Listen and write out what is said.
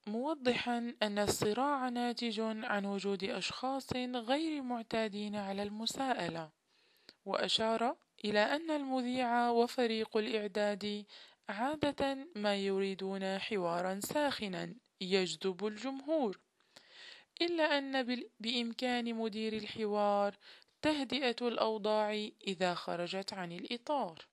موضحا أن الصراع ناتج عن وجود أشخاص غير معتادين على المساءلة، وأشار إلى أن المذيع وفريق الإعداد عادة ما يريدون حوارا ساخنا يجذب الجمهور، إلا أن بإمكان مدير الحوار تهدئة الأوضاع إذا خرجت عن الإطار.